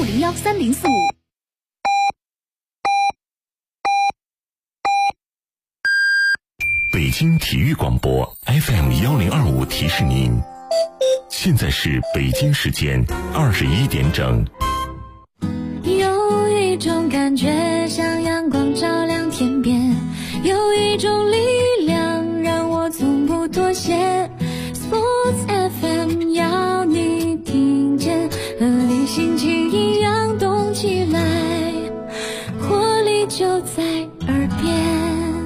05013045。 北京体育广播 FM1025提示您，现在是北京时间21点整。 有一种感觉像阳光照亮天边，有一种力量让我从不妥协。 Sports FM 要你听见，和你心情一样动起来，活力就在耳边。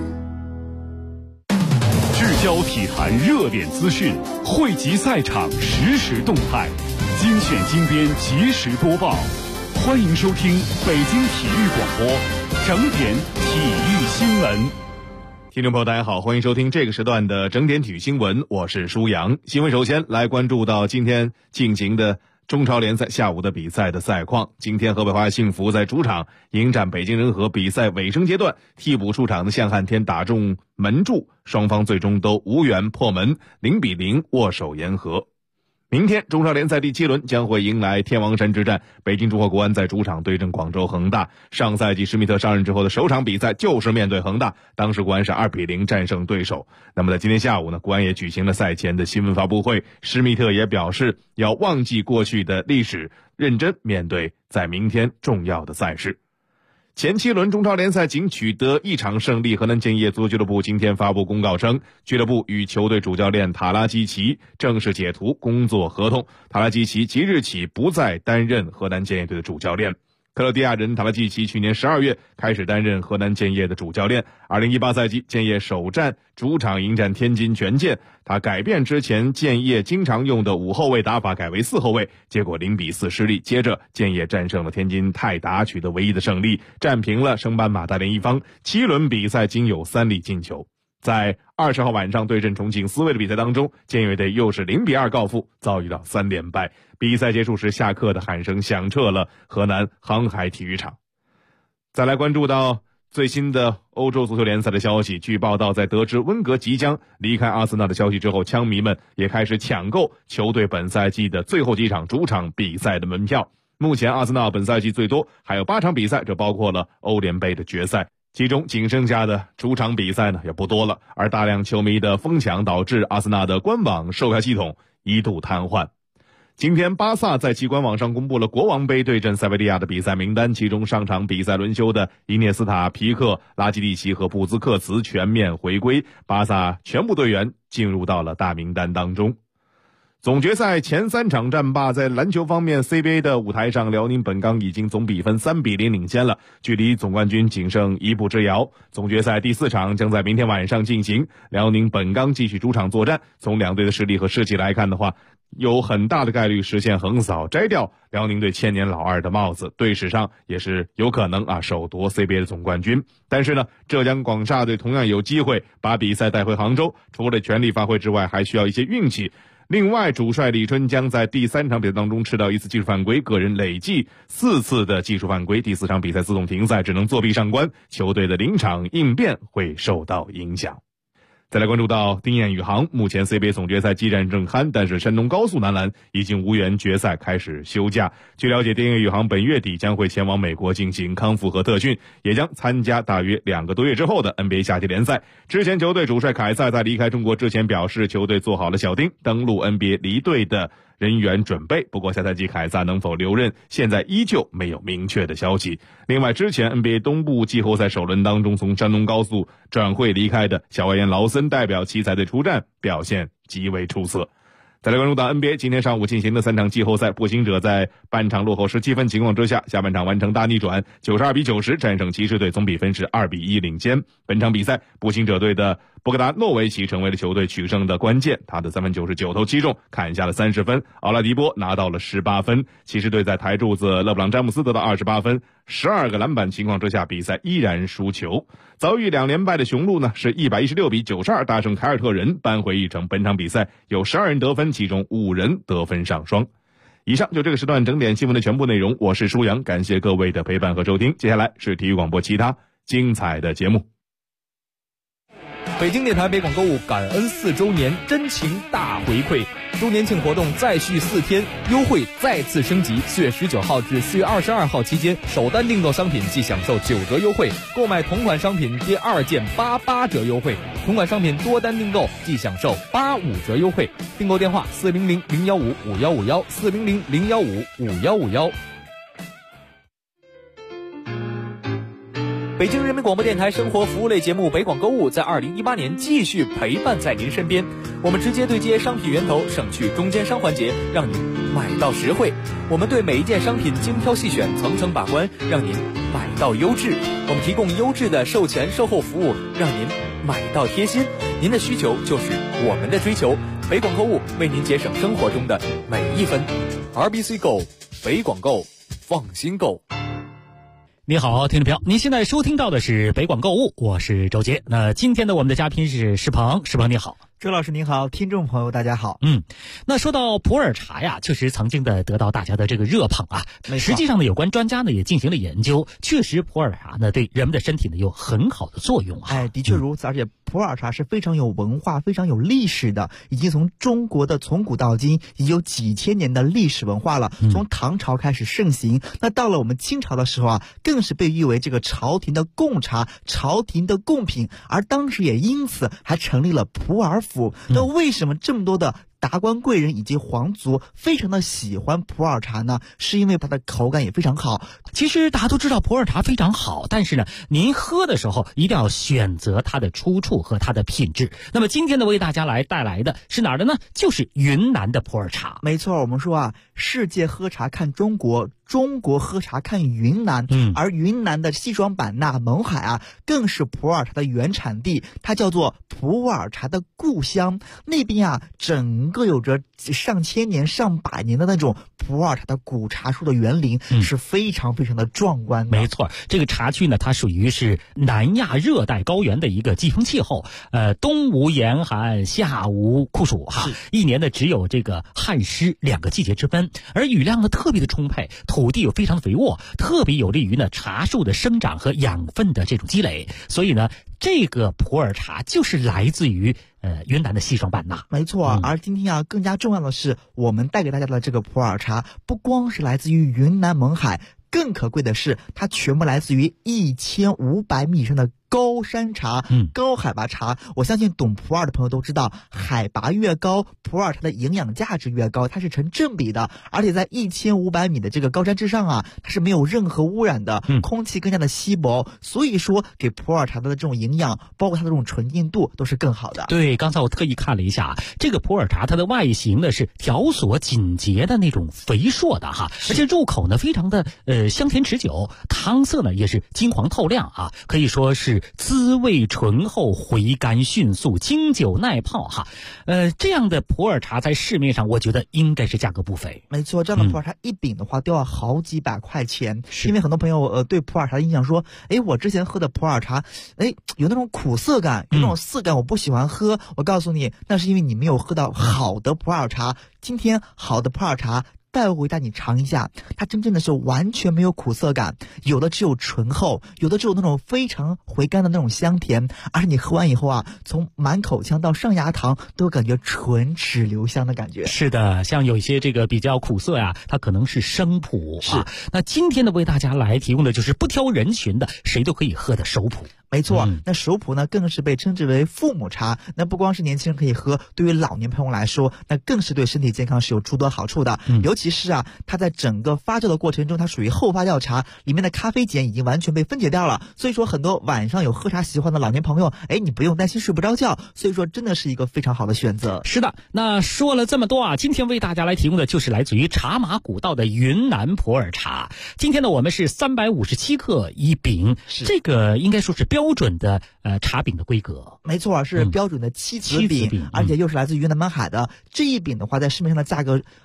聚焦体坛热点资讯，汇集赛场实时动态，精选精编及时播报。欢迎收听北京体育广播整点体育新闻。 听众朋友大家好，欢迎收听这个时段的整点体育新闻，我是舒阳。新闻首先来关注到今天进行的中超联赛下午的比赛的赛况。今天河北华夏幸福在主场迎战北京人和，比赛尾声阶段替补出场的向汉天打中门柱，双方最终都无缘破门，0-0握手言和。明天中超联赛第7轮将会迎来天王山之战，北京中赫国安在主场对阵广州恒大。上赛季施密特上任之后的首场比赛就是面对恒大，当时国安是2-0战胜对手。那么在今天下午呢，国安也举行了赛前的新闻发布会，施密特也表示要忘记过去的历史，认真面对在明天重要的赛事。前7轮中超联赛仅取得1场胜利，河南建业足球俱乐部今天发布公告称，俱乐部与球队主教练塔拉基奇正式解除工作合同，塔拉基奇即日起不再担任河南建业队的主教练。克罗地亚人塔拉基奇去年12月开始担任河南建业的主教练，2018赛季建业首战主场迎战天津权健，他改变之前建业经常用的5后卫打法，改为4后卫，结果0-4失利。接着建业战胜了天津泰达，取得唯一的胜利，战平了升班马大连一方，7轮比赛仅有3粒进球。在20号晚上对阵重庆斯威的比赛当中，建业队又是0-2告负，遭遇到3连败。比赛结束时，下课的喊声响彻了河南航海体育场。再来关注到最新的欧洲足球联赛的消息，据报道，在得知温格即将离开阿森纳的消息之后，枪迷们也开始抢购球队本赛季的最后几场主场比赛的门票。目前阿森纳本赛季最多还有8场比赛，这包括了欧联杯的决赛，其中仅剩下的主场比赛呢也不多了，而大量球迷的疯抢导致阿森纳的官网售票系统一度瘫痪。今天巴萨在其官网上公布了国王杯对阵塞维利亚的比赛名单，其中上场比赛轮休的伊涅斯塔、皮克、拉基蒂奇和布兹克茨全面回归，巴萨全部队员进入到了大名单当中。总决赛前3场战罢，在篮球方面 CBA 的舞台上，辽宁本钢已经总比分3-0领先了，距离总冠军仅剩1步之遥。总决赛第4场将在明天晚上进行，辽宁本钢继续主场作战。从两队的实力和士气来看的话，有很大的概率实现横扫，摘掉辽宁队千年老二的帽子，队史上也是有可能首夺 CBA 的总冠军。但是呢，浙江广厦队同样有机会把比赛带回杭州，除了全力发挥之外，还需要一些运气。另外，主帅李春江在第3场比赛当中吃到1次技术犯规，个人累计4次的技术犯规，第4场比赛自动停赛，只能作弊上官，球队的临场应变会受到影响。再来关注到丁彦雨航，目前 CBA 总决赛激战正酣，但是山东高速男篮已经无缘决赛，开始休假。据了解，丁彦雨航本月底将会前往美国进行康复和特训，也将参加大约2个多月之后的 NBA 夏季联赛。之前球队主帅凯撒在离开中国之前表示，球队做好了小丁登陆 NBA 离队的人员准备，不过下赛季凯撒能否留任，现在依旧没有明确的消息。另外，之前 NBA 东部季后赛首轮当中从山东高速转会离开的小外援劳森代表奇才队出战，表现极为出色。再来关注到 NBA 今天上午进行的3场季后赛，步行者在半场落后17分情况之下，下半场完成大逆转，92-90战胜骑士队，总比分是2-1领先。本场比赛，步行者队的博格达诺维奇成为了球队取胜的关键，他的3分球是9投7中，砍下了30分。奥拉迪波拿到了18分。骑士队在台柱子勒布朗詹姆斯得到28分，12个篮板情况之下，比赛依然输球。遭遇2连败的雄鹿呢，是116-92大胜凯尔特人，扳回一城。本场比赛有12人得分，其中5人得分上双。以上就这个时段整点新闻的全部内容，我是舒阳，感谢各位的陪伴和收听。接下来是体育广播其他精彩的节目。 北京电台北广购物感恩4周年真情大回馈，周年庆活动再续4天，优惠再次升级。4月19号至4月22号期间，首单订购商品即享受9折优惠，购买同款商品第2件88折优惠，同款商品多单订购即享受85折优惠。订购电话400-015-5151，400-015-5151。北京人民广播电台生活服务类节目北广购物在2018年继续陪伴在您身边，我们直接对接商品源头，省去中间商环节，让您买到实惠。我们对每一件商品精挑细选，层层把关，让您买到优质。我们提供优质的售前售后服务，让您买到贴心。您的需求就是我们的追求，北广购物为您节省生活中的每一分。RBC Go， 北广购，放心购。 你好，听众朋友，您现在收听到的是北广购物，我是周杰。那今天的我们的嘉宾是石鹏，石鹏你好。 周老师您好，听众朋友大家好。 那说到普洱茶呀，确实曾经的得到大家的这个热捧啊。实际上呢，有关专家呢也进行了研究，确实普洱茶呢对人们的身体呢有很好的作用啊。 的确如此，而且普洱茶是非常有文化、非常有历史的，已经从中国的从古到今已经有几千年的历史文化了。从唐朝开始盛行，那到了我们清朝的时候啊，更是被誉为这个朝廷的贡茶、朝廷的贡品，而当时也因此还成立了普洱府。那为什么这么多的达官贵人以及皇族非常的喜欢普洱茶呢？是因为它的口感也非常好。 其实大家都知道普洱茶非常好，但是呢，您喝的时候一定要选择它的出处和它的品质。那么今天呢，为大家来带来的是哪儿的呢？就是云南的普洱茶。 没错，我们说啊，世界喝茶看中国，中国喝茶看云南。而云南的西双版纳、勐海啊，更是普洱茶的原产地，它叫做普洱茶的故乡。那边啊，整个有着上千年、上百年的那种普洱茶的古茶树的园林，是非常非常的壮观的。 没错，这个茶区呢，它属于是南亚热带高原的一个季风气候，冬无严寒，夏无酷暑哈，一年呢只有这个旱湿2个季节之分，而雨量呢特别的充沛，土地又非常的肥沃，特别有利于呢茶树的生长和养分的这种积累，所以呢，这个普洱茶就是来自于云南的西双版纳。 没错，而今天啊，更加重要的是，我们带给大家的这个普洱茶，不光是来自于云南勐海，更可贵的是，它全部来自于1500米以上的高山茶，高海拔茶。我相信懂普洱的朋友都知道，海拔越高，普洱茶的营养价值越高，它是成正比的。而且在1500米的这个高山之上啊，它是没有任何污染的，空气更加的稀薄，所以说给普洱茶的这种营养，包括它的这种纯净度都是更好的。 对，刚才我特意看了一下，这个普洱茶它的外形呢是条索紧结的那种肥硕的哈，而且入口呢非常的香甜持久，汤色呢也是金黄透亮啊，可以说是滋味醇厚，回甘迅速，经久耐泡哈。这样的普洱茶在市面上我觉得应该是价格不菲。 没错，这样的普洱茶一饼的话都要好几百块钱。因为很多朋友对普洱茶的印象说，我之前喝的普洱茶有那种苦涩感，有那种涩感，我不喜欢喝。我告诉你，那是因为你没有喝到好的普洱茶。今天好的普洱茶带回带你尝一下，它真正的是完全没有苦涩感，有的只有醇厚，有的只有那种非常回甘的那种香甜，而且你喝完以后啊，从满口腔到上牙膛都感觉唇齿留香的感觉。 是的，像有一些这个比较苦涩呀，它可能是生普啊。那今天呢，为大家来提供的就是不挑人群的，谁都可以喝的熟普。 没错，那熟普呢更是被称之为父母茶，那不光是年轻人可以喝，对于老年朋友来说，那更是对身体健康是有诸多好处的。尤其是啊，它在整个发酵的过程中，它属于后发酵茶，里面的咖啡碱已经完全被分解掉了，所以说很多晚上有喝茶习惯的老年朋友，你不用担心睡不着觉，所以说真的是一个非常好的选择。 是的，那说了这么多啊，今天为大家来提供的就是来自于茶马古道的云南普洱茶。今天呢，我们是357克一饼，这个应该说是标准的茶饼的规格。 没错，是标准的七子饼，而且又是来自云南勐海的。这一饼的话，在市面上的价格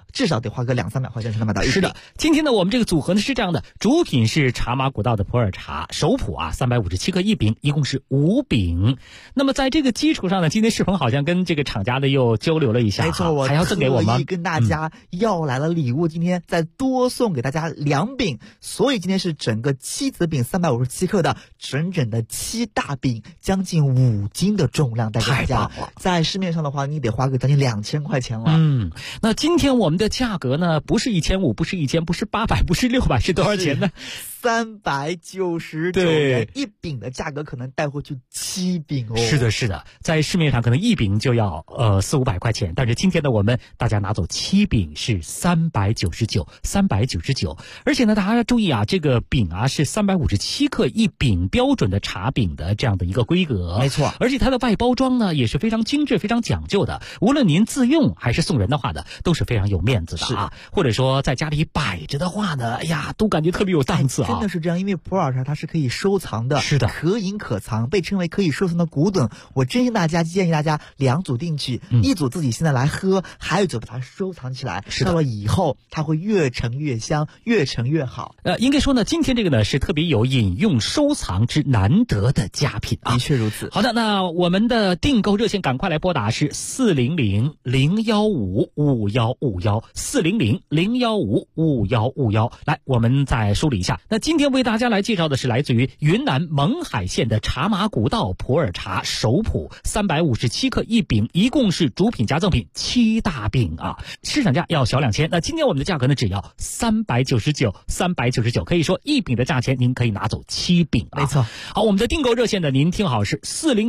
至少得花个200-300块钱才能买到一瓶。 是的，今天呢我们这个组合呢是这样的，主品是茶马古道的普洱茶首普啊，357克1饼，一共是5饼。那么在这个基础上呢，今天世鹏好像跟这个厂家的又交流了一下， 没错，我还要赠给我们跟大家要来了礼物，今天再多送给大家2饼，所以今天是整个7子饼357克的整整的7大饼，将近5斤的重量带给大家。在市面上的话，你得花个将近2000块钱了。 那今天我们的价格呢，不是1500，不是1000，不是800，不是600，是多少钱呢 ？399元一饼的价格，可能带回去7饼哦。 是的，是的，在市面上可能一饼就要400-500块钱，但是今天呢，我们大家拿走7饼是399，而且呢，大家注意啊，这个饼啊是357克1饼标准的茶饼的这样的一个规格， 没错。 而且它的外包装呢也是非常精致、非常讲究的，无论您自用还是送人的话呢，都是非常有面子的啊。或者说在家里摆着的话呢，哎呀，都感觉特别有档次啊。 真的是这样，因为普洱茶它是可以收藏的， 是的， 可饮可藏，被称为可以收藏的古董。我建议大家2组订取，一组自己现在来喝，还有一组把它收藏起来，到了以后它会越陈越香，越陈越好。 应该说呢，今天这个呢是特别有饮用收藏之难得的佳品啊。 的确如此。 好的，那我们的订购热线赶快来拨打是400-015-5151，400-015-5151。来，我们再梳理一下。那今天为大家来介绍的是来自于云南勐海县的茶马古道普洱茶首普357克1饼，一共是主品加赠品7大饼啊，市场价要小2000。那今天我们的价格呢只要399，可以说1饼的价钱您可以拿走7饼啊。 没错。 好，我们的订购热线呢，您听好是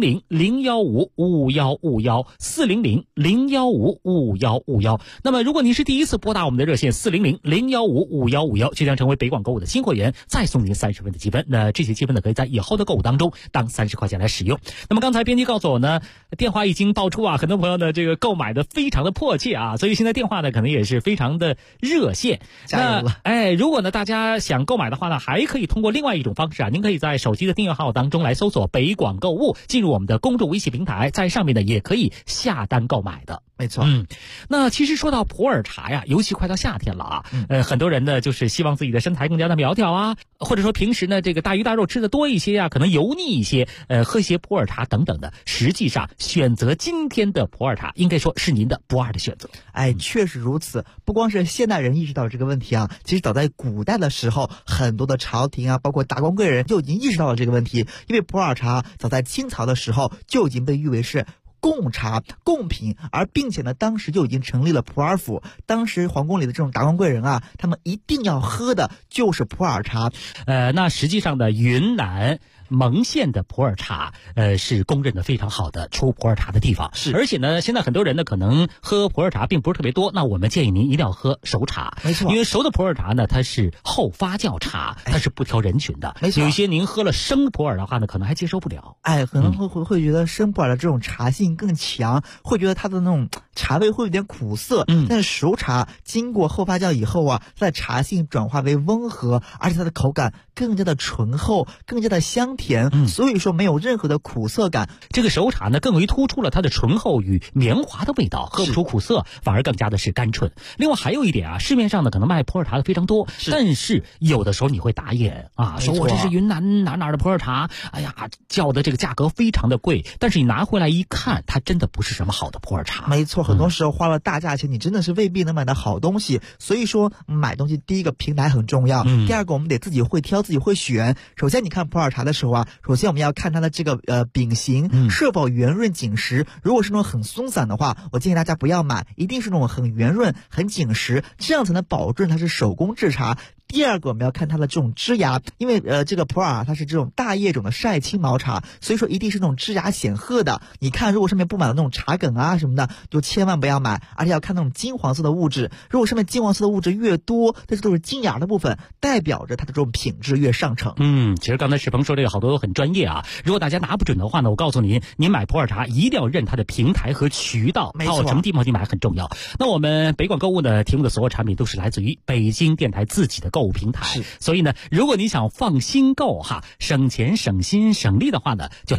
400-015-5151，400-015-5151。那么如果您是第一次拨打我们的热线400-015-5151，就将成为北广购物的新会员，再送您30分的积分。那这些积分呢，可以在以后的购物当中当30块钱来使用。那么刚才编辑告诉我呢，电话已经爆出啊，很多朋友呢这个购买的非常的迫切啊，所以现在电话呢可能也是非常的热线。 加油了！ 如果呢大家想购买的话呢，还可以通过另外一种方式啊，您可以在手机的订阅号当中来搜索北广购物，进入我们的公众微信平台，在上面呢也可以下单购买的。 没错。 那其实说到普洱茶呀，尤其快到夏天了啊，很多人呢就是希望自己的身材更加的苗条啊，或者说平时呢这个大鱼大肉吃的多一些啊，可能油腻一些，喝一些普洱茶等等的。实际上选择今天的普洱茶，应该说是您的不二的选择。 确实如此。不光是现代人意识到这个问题啊，其实早在古代的时候，很多的朝廷啊，包括达官贵人就已经意识到了这个问题。因为普洱茶早在清朝的时候就已经被誉为是贡茶贡品，而并且呢，当时就已经成立了普洱府。当时皇宫里的这种达官贵人啊，他们一定要喝的就是普洱茶。 那实际上呢，云南勐县的普洱茶，是公认的非常好的出普洱茶的地方。 是， 而且呢，现在很多人呢可能喝普洱茶并不是特别多，那我们建议您一定要喝熟茶。 没错， 因为熟的普洱茶呢，它是后发酵茶，它是不挑人群的。 没错， 有一些您喝了生普洱的话呢，可能还接受不了。 可能会觉得生普洱的这种茶性更强，会觉得它的那种茶味会有点苦涩。但是熟茶经过后发酵以后啊，它的茶性转化为温和，而且它的口感更加的醇厚，更加的香甜，所以说没有任何的苦涩感。 这个熟茶呢，更为突出了它的醇厚与绵滑的味道，喝不出苦涩，反而更加的是甘醇。另外还有一点啊，市面上呢可能卖普洱茶的非常多，但是有的时候你会打眼啊，说我这是云南哪的普洱茶，哎呀，叫的这个价格非常的贵，但是你拿回来一看，它真的不是什么好的普洱茶。 没错，很多时候花了大价钱，你真的是未必能买到好东西。所以说买东西第一个平台很重要，第二个我们得自己会挑，自己会选。首先你看普洱茶的时候啊，首先我们要看它的这个饼形是否圆润紧实。如果是那种很松散的话，我建议大家不要买，一定是那种很圆润很紧实，这样才能保证它是手工制茶。第二个我们要看它的这种枝芽，因为这个普洱它是这种大叶种的晒青毛茶，所以说一定是那种枝芽显赫的。你看如果上面布满了那种茶梗啊什么的，就千万不要买。而且要看那种金黄色的物质，如果上面金黄色的物质越多，这都是金芽的部分，代表着它的这种品质越上乘。 其实刚才世鹏说这个好多都很专业啊，如果大家拿不准的话呢，我告诉您，您买普洱茶一定要认它的平台和渠道，到什么地方去买很重要。那我们北广购物呢提供的所有产品都是来自于北京电台自己的购物平台，所以呢，如果你想放心购哈，省钱省心省力的话呢，就来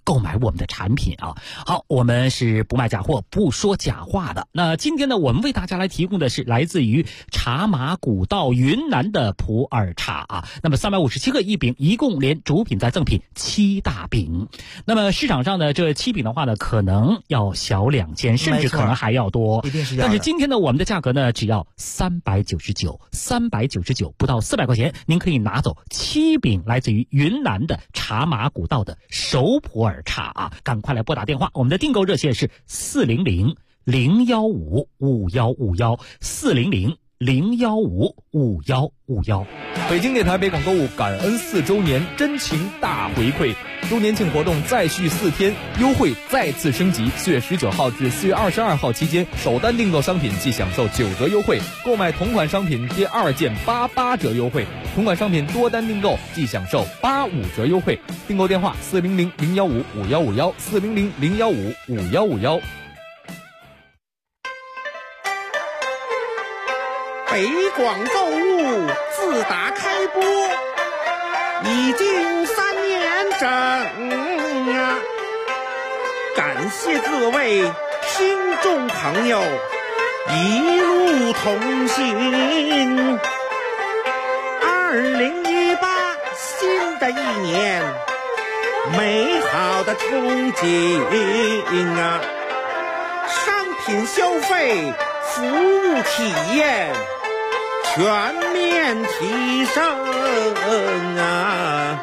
购买我们的产品啊。好，我们是不卖假货，不说假话的。那今天呢，我们为大家来提供的是来自于茶马古道云南的普洱茶啊。那么357克一饼，一共连主品再赠品7大饼。那么市场上的这7饼的话呢，可能要小2000，甚至可能还要多。 一定是要的。 但是今天呢，我们的价格呢，只要399，不到400块钱，您可以拿走7饼来自于云南的茶马古道的熟普洱茶啊！赶快来拨打电话，我们的订购热线是400-015-5151，400-015-5151。 北京电台北广购物感恩4周年真情大回馈，周年庆活动再续4天，优惠再次升级。4月19号至4月22号期间，首单订购商品即享受9折优惠，购买同款商品接2件88折优惠，同款商品多单订购即享受85折优惠。订购电话400-015-5151，400-015-5151。 北广购物自打开播已经3年整啊，感谢各位听众朋友一路同行。2018新的一年，美好的憧憬啊，商品消费，服务体验全面提升啊！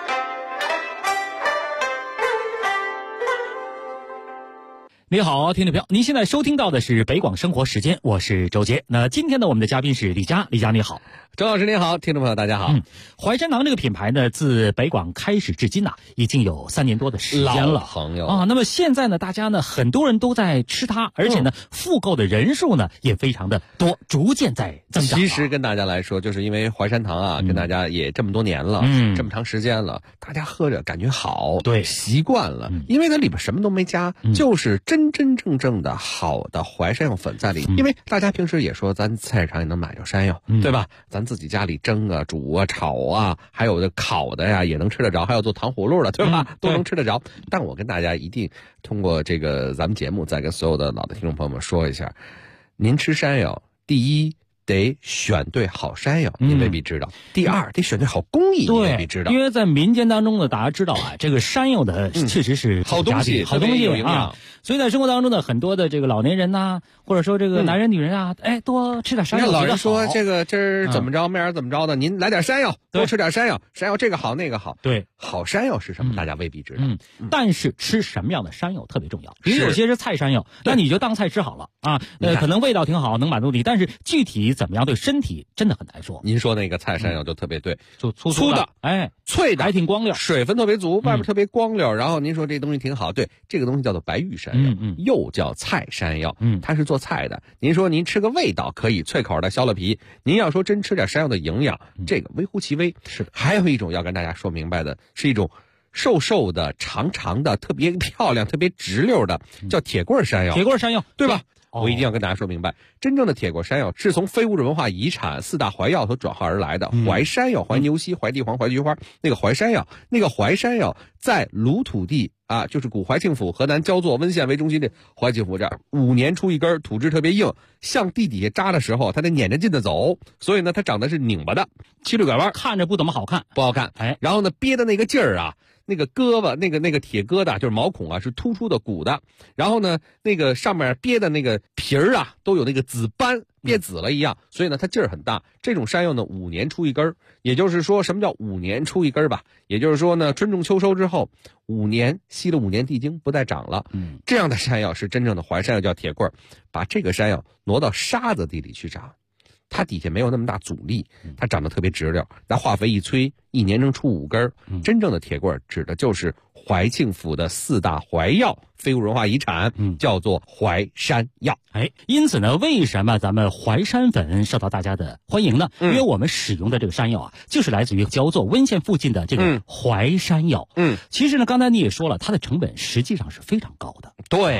你好，听众朋友，您现在收听到的是北广生活时间，我是周杰。那今天呢，我们的嘉宾是李佳，李佳你好。 周老师您好，听众朋友大家好。 淮山堂这个品牌呢，自北广开始至今呐，已经有3年多的时间了。 老朋友啊，那么现在呢，大家呢很多人都在吃它，而且呢，复购的人数呢也非常的多，逐渐在增长。 其实跟大家来说，就是因为淮山堂啊，跟大家也这么多年了，这么长时间了，大家喝着感觉好， 对， 习惯了，因为它里边什么都没加，就是真真正正的好的淮山药粉在里。因为大家平时也说，咱菜市场也能买着山药，对吧？咱自己家里蒸啊、煮啊、炒啊，还有的烤的呀，也能吃得着，还有做糖葫芦的，对吧？都能吃得着。但我跟大家一定通过这个咱们节目，再跟所有的老的听众朋友们说一下，您吃山药，第一得选对好山药，您未必知道；第二得选对好工艺，您未必知道。 因为在民间当中呢，大家知道啊，这个山药的确实是好东西， 好东西有营养啊。所以在生活当中呢，很多的这个老年人呐，或者说这个男人女人啊，哎，多吃点山药。 老人说这个今儿怎么着，明儿怎么着的，您来点山药，多吃点山药，山药这个好那个好。 对， 好山药是什么？大家未必知道。 但是吃什么样的山药特别重要。比如有些是菜山药，那你就当菜吃好了啊。可能味道挺好，能满足你，但是具体怎么样对身体真的很难说。 您说那个菜山药就特别对， 就粗的，哎， 脆的， 还挺光溜， 水分特别足，外边特别光溜。然后您说这东西挺好，对，这个东西叫做白玉山药，又叫菜山药，它是做菜的。您说您吃个味道可以，脆口的削了皮。您要说真吃点山药的营养，这个微乎其微。 是的， 还有一种要跟大家说明白的，是一种瘦瘦的、长长的、特别漂亮、特别直溜的，叫铁棍山药。 铁棍山药， 对吧？我一定要跟大家说明白，真正的铁棍山药是从非物质文化遗产4大淮药所转化而来的。淮山药、淮牛膝、淮地黄、淮菊花，那个淮山药，那个淮山药在鲁土地啊，就是古淮庆府河南焦作温县为中心的淮庆府这儿，5年出一根，土质特别硬，向地底下扎的时候，它得撵着劲的走，所以呢，它长得是拧巴的，七溜拐弯， 看着不怎么好看， 不好看。 哎， 然后呢，憋的那个劲儿啊。那个胳膊，那个铁疙瘩就是毛孔啊，是突出的鼓的。然后呢，那个上面憋的那个皮儿啊，都有那个紫斑，憋紫了一样。所以呢，它劲儿很大。这种山药呢，5年出一根，也就是说，什么叫5年出一根吧？也就是说呢，春种秋收之后，5年吸了5年地精，不再长了。这样的山药是真正的淮山药，叫铁棍儿。把这个山药挪到沙子地里去长。它底下没有那么大阻力，它长得特别直溜，拿化肥一催，1年能出5根。真正的铁棍指的就是淮庆府的4大淮药，非物质文化遗产，叫做淮山药。 哎，因此呢，为什么咱们淮山粉受到大家的欢迎呢？因为我们使用的这个山药啊，就是来自于焦作温县附近的这个淮山药。其实呢，刚才你也说了，它的成本实际上是非常高的。 对。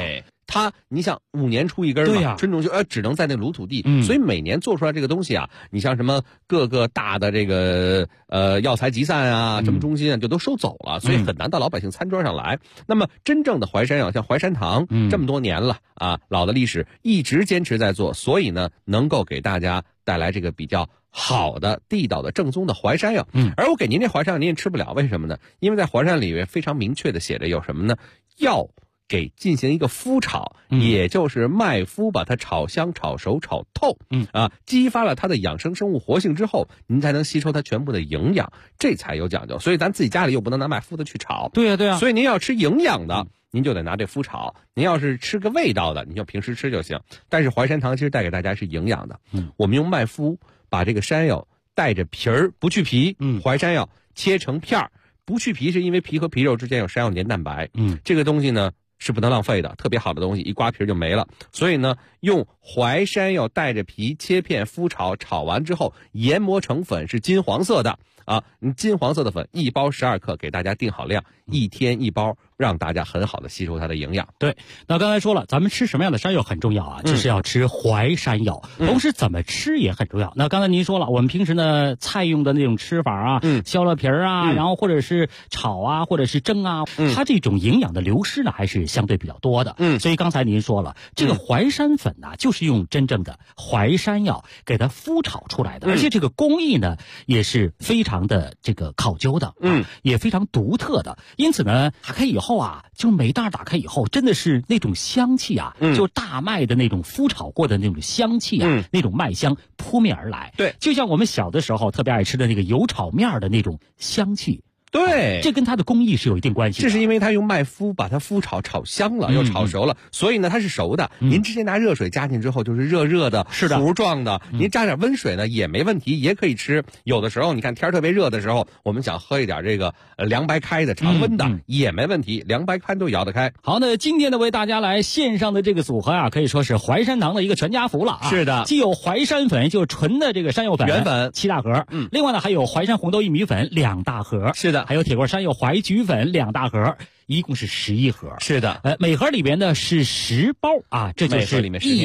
你想5年出一根嘛， 对呀， 春种就只能在那鲁土地， 所以每年做出来这个东西啊，你像什么各个大的这个药材集散啊，什么中心啊，就都收走了，所以很难到老百姓餐桌上来。那么真正的淮山药，像淮山堂，这么多年了啊，老的历史一直坚持在做，所以呢，能够给大家带来这个比较好的、地道的、正宗的淮山药。而我给您这淮山药您也吃不了，为什么呢？因为在淮山里面非常明确的写着有什么呢？要给进行一个麸炒，也就是麦麸把它炒香、炒熟、炒透，激发了它的养生生物活性之后，您才能吸收它全部的营养，这才有讲究。所以咱自己家里又不能拿麦麸的去炒， 对呀对呀。 所以您要吃营养的，您就得拿这麸炒；您要是吃个味道的，您就平时吃就行。但是淮山堂其实带给大家是营养的，我们用麦麸把这个山药带着皮儿不去皮，淮山药切成片儿，不去皮是因为皮和皮肉之间有山药黏蛋白，这个东西呢是不能浪费的，特别好的东西一刮皮就没了。所以呢，用淮山药带着皮切片麸炒，炒完之后研磨成粉，是金黄色的啊，金黄色的粉1包12克，给大家定好量，1天1包，让大家很好的吸收它的营养。 对，那刚才说了，咱们吃什么样的山药很重要啊，就是要吃淮山药，同时怎么吃也很重要。那刚才您说了，我们平时呢菜用的那种吃法啊，削了皮儿啊，然后或者是炒啊，或者是蒸啊，它这种营养的流失呢还是相对比较多的。所以刚才您说了，这个淮山粉呢，就是用真正的淮山药给它麸炒出来的，而且这个工艺呢也是非常的这个考究的，也非常独特的。因此呢，打开以后啊，就每袋打开以后，真的是那种香气啊，就大麦的那种麸炒过的那种香气啊，那种麦香扑面而来。 对， 就像我们小的时候特别爱吃的那个油炒面的那种香气。 对， 这跟它的工艺是有一定关系的。 这是因为它用麦麸把它麸炒香了，又炒熟了，所以呢它是熟的。您直接拿热水加进之后就是热热的、糊状的。您加点温水呢也没问题，也可以吃。有的时候你看天特别热的时候，我们想喝一点这个凉白开的常温的也没问题，凉白开都摇得开。 好，那今天呢为大家来线上的这个组合啊，可以说是淮山堂的一个全家福了啊。 是的， 既有淮山粉，就是纯的这个山药粉原粉 7大盒，另外呢还有淮山红豆薏米粉2大盒， 是的， 还有铁棍山药淮菊粉2大盒，一共是11盒。 是的， 每盒里边呢是10包啊，这就是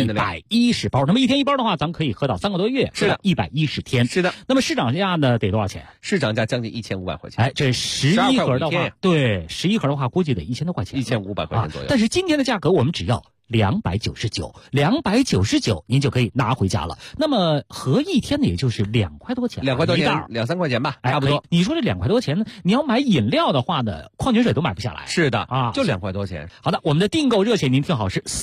110包。那么1天1包的话，咱们可以喝到3个多月， 是的 ，110天。 是的。 那么市场价呢得多少钱？ 市场价将近1500块钱。 这11盒的话，对，11盒的话估计得1000多块钱 ，1500块钱左右。 但是今天的价格我们只要299，您就可以拿回家了。那么合1天呢，也就是2块多钱，2 块多钱，2、3块钱吧，差不多。 你说这2块多钱呢？你要买饮料的话呢，矿泉水都买不下来。 是的啊， 就2块多钱。 好的，我们的订购热线您听好，是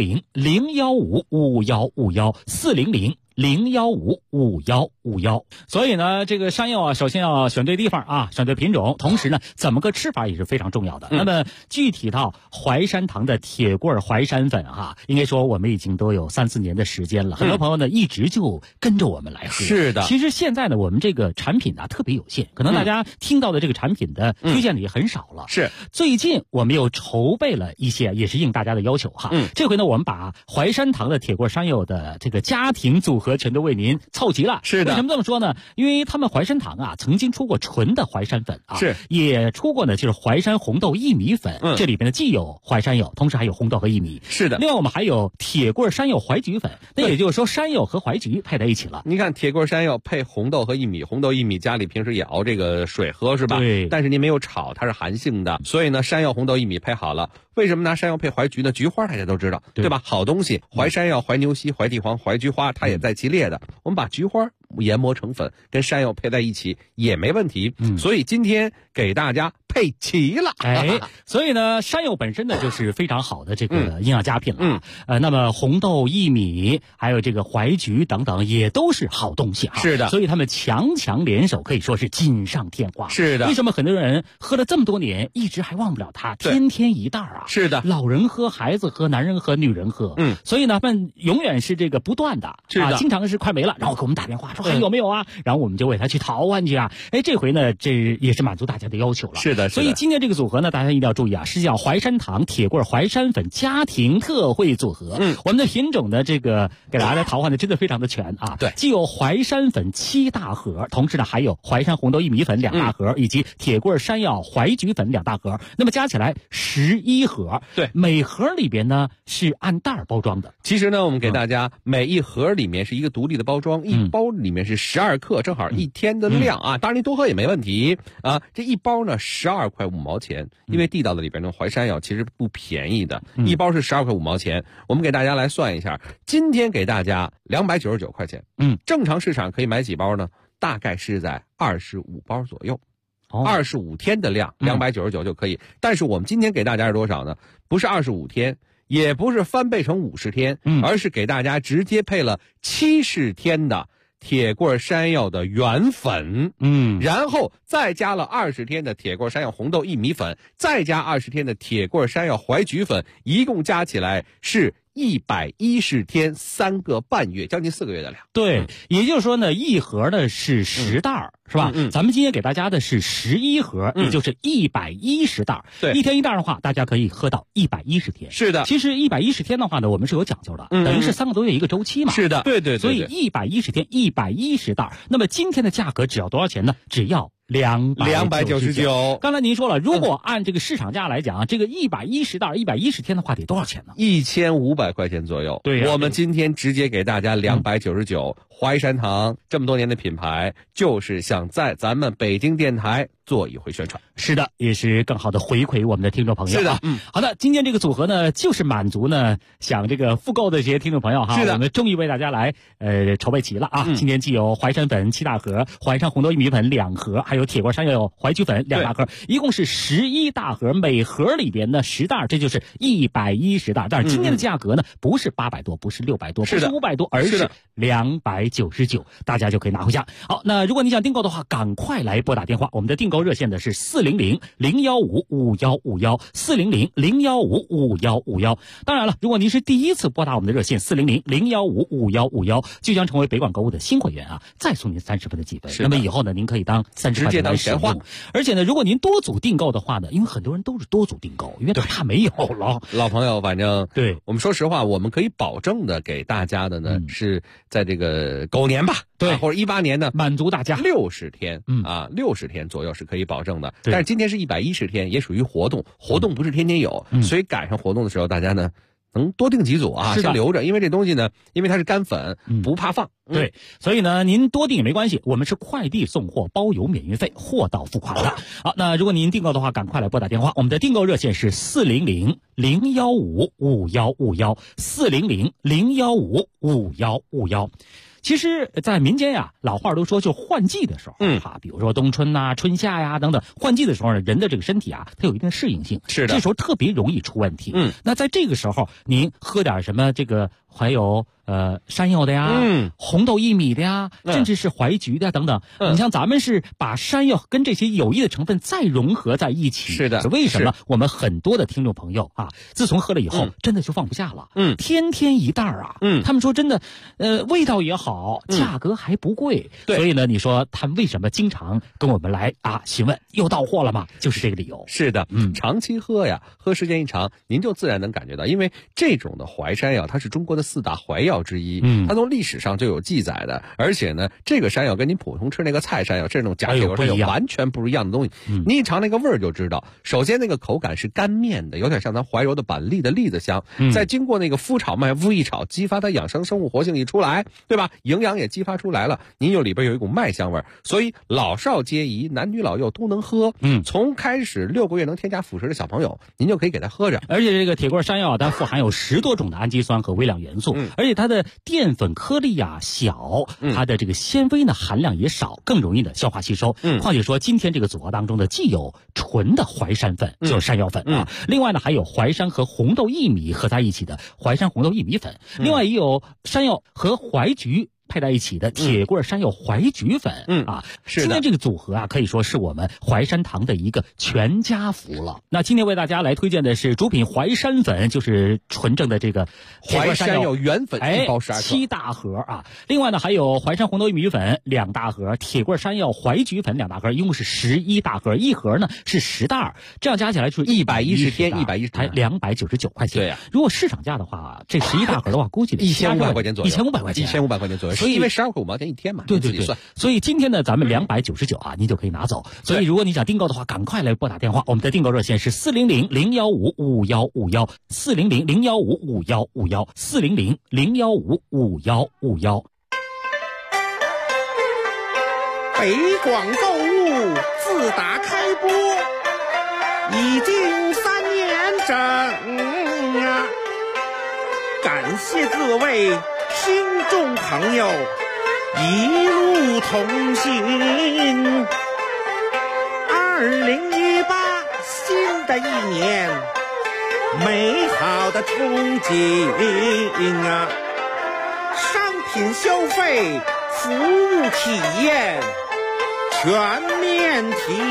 400-015-5151，400-015-5151。所以呢，这个山药啊，首先要选对地方啊，选对品种，同时呢，怎么个吃法也是非常重要的。那么具体到淮山堂的铁棍淮山粉哈，应该说我们已经都有3、4年的时间了，很多朋友呢一直就跟着我们来喝。 是的， 其实现在呢，我们这个产品呢特别有限，可能大家听到的这个产品的推荐的也很少了。 是， 最近我们又筹备了一些，也是应大家的要求哈。这回呢，我们把淮山堂的铁棍山药的这个家庭组合全都为您凑齐了。 是的， 为什么这么说呢？因为他们淮山堂啊，曾经出过纯的淮山粉啊， 是， 也出过呢，就是淮山红豆薏米粉。这里边呢既有淮山药，同时还有红豆和薏米。 是的。 另外我们还有铁棍山药淮菊粉，那也就是说山药和淮菊配在一起了。 您看铁棍山药配红豆和薏米，红豆薏米家里平时也熬这个水喝是吧？ 对。 但是您没有炒，它是寒性的，所以呢，山药、红豆、薏米配好了。为什么拿山药配淮菊呢？菊花大家都知道，对吧？好东西，淮山药、淮牛膝、淮地黄、淮菊花，它也在其列的。我们把菊花研磨成粉，跟山药配在一起也没问题。所以今天给大家配齐了。 所以呢，山药本身呢就是非常好的这个营养佳品了。那么红豆、薏米，还有这个淮菊等等，也都是好东西啊。 是的， 所以他们强强联手，可以说是锦上添花。 是的。 为什么很多人喝了这么多年，一直还忘不了它？天天一袋啊。 是的， 老人喝，孩子喝，男人喝，女人喝。所以呢，他们永远是这个不断的。 是的， 经常是快没了，然后给我们打电话说还有没有啊？然后我们就为他去淘换去啊。这回呢，这也是满足大家的要求了。 是的。 的。 所以今天这个组合呢，大家一定要注意啊，是叫淮山堂铁棍淮山粉家庭特惠组合。我们的品种的这个给大家来淘换的真的非常的全啊。 对， 既有淮山粉7大盒，同时呢还有淮山红豆薏米粉2大盒，以及铁棍山药淮菊粉2大盒，那么加起来11盒。 对， 每盒里边呢是按袋包装的。 其实呢，我们给大家每一盒里面是一个独立的包装，一包里面是12克，正好1天的量啊。当然您多喝也没问题啊。这一包呢12块5毛钱，因为地道的里边的淮山药其实不便宜的，一包是12块5毛钱。我们给大家来算一下，今天给大家299块钱。正常市场可以买几包呢？大概是在25包左右。25天的量299就可以。但是我们今天给大家是多少呢？不是25天，也不是翻倍成50天，而是给大家直接配了70天的铁棍山药的原粉，然后再加了20天的铁棍山药红豆薏米粉，再加20天的铁棍山药淮菊粉，一共加起来是110天3个半月，将近4个月的量。 对，也就是说呢，一盒呢是10袋，是吧？咱们今天给大家的是11盒，也就是110袋。 对， 一天一袋的话，大家可以喝到110天。 是的， 其实110天的话呢，我们是有讲究的，等于是3个多月一个周期嘛。 是的，对。 所以110天110袋，那么今天的价格只要多少钱呢？只要299。刚才您说了，如果按这个市场价来讲，这个110袋110天的话得多少钱呢 ？1500块钱左右。 对， 我们今天直接给大家299。淮山堂这么多年的品牌，就是想在咱们北京电台做一回宣传。 是的，也是更好的回馈我们的听众朋友。 是的， 好的，今天这个组合呢，就是满足呢想这个复购的这些听众朋友哈。 是的， 我们终于为大家来筹备齐了啊。今天既有淮山粉7大盒，淮山红豆薏米粉2盒，还有铁棍山药淮菊粉2大盒，一共是11大盒，每盒里边呢10袋，这就是110袋。但是今天的价格呢，不是800多，不是600多，不是500多，而是299，大家就可以拿回家。好，那如果你想订购的话，赶快来拨打电话，我们的订购热线的是400-015-5151，400-015-5151。当然了，如果您是第一次拨打我们的热线400-015-5151，就将成为北广购物的新会员啊，再送您30分的积分。那么以后呢，您可以当30块钱来使用。而且呢，如果您多组订购的话呢，因为很多人都是多组订购，因为怕没有了。 老朋友，反正对我们说实话，我们可以保证的给大家的呢，是在这个狗年吧， 对， 或者18年呢， 满足大家 60天，60天左右是可以保证的。但是今天是110天，也属于活动不是天天有，所以赶上活动的时候，大家呢能多订几组啊，先留着，因为这东西呢，因为它是干粉，不怕放。 对，所以呢，您多订也没关系，我们是快递送货，包邮免运费，货到付款的。好，那如果您订购的话，赶快来拨打电话，我们的订购热线是400-015-5151，400-015-5151。其实，在民间呀，老话都说，就换季的时候，比如说冬春呐、春夏呀等等，换季的时候呢，人的这个身体啊，它有一定适应性， 是的， 这时候特别容易出问题。那在这个时候，您喝点什么这个还有山药的呀，红豆薏米的呀，甚至是淮菊的等等。你像咱们是把山药跟这些有益的成分再融合在一起。 是的， 为什么我们很多的听众朋友啊，自从喝了以后，真的就放不下了。天天一袋啊。他们说真的，味道也好，价格还不贵。所以呢，你说他们为什么经常跟我们来询问又到货了吗？就是这个理由。 是的，长期喝呀，喝时间一长，您就自然能感觉到，因为这种的淮山药，它是中国的4大淮药之一，它从历史上就有记载的，而且呢，这个山药跟您普通吃那个菜山药这种假铁棍山药完全不一样的东西。你一尝那个味儿就知道，首先那个口感是干面的，有点像咱怀柔的板栗的栗子香，再经过那个麸炒麦麸一炒，激发它养生生物活性一出来，对吧？营养也激发出来了，您有里边有一股麦香味儿，所以老少皆宜，男女老幼都能喝。从开始6个月能添加辅食的小朋友，您就可以给他喝着。 而且这个铁棍山药它富含有10多种的氨基酸和微量元素，而且它的淀粉颗粒小，它的这个纤维呢含量也少，更容易的消化吸收。况且说今天这个组合当中的既有纯的淮山粉，就是山药粉另外呢还有淮山和红豆薏米合在一起的淮山红豆薏米粉，另外也有山药和淮菊配在一起的铁棍山药怀菊粉， 是的。 今天这个组合啊，可以说是我们淮山堂的一个全家福了。那今天为大家来推荐的是主品淮山粉，就是纯正的这个淮山药原粉1包12克 ，7大盒啊。另外呢，还有淮山红豆玉米粉2大盒，铁棍山药怀菊粉2大盒，一共是11大盒，一盒呢是10袋，这样加起来就是 110天110 才299块钱。 对呀， 如果市场价的话，这11大盒的话，估计得 1500块钱左右 ，1500块钱 ，1500块钱左右。 所以因为12块5毛钱一天嘛， 对，所以今天呢，咱们299啊，你就可以拿走。所以如果你想订购的话，赶快来拨打电话，我们的订购热线是400-015-5151，400-015-5151，400-015-5151。 北广购物自打开播已经3年整啊，感谢各位听众朋友一路同行。2018新的一年，美好的憧憬啊，商品消费服务体验全面提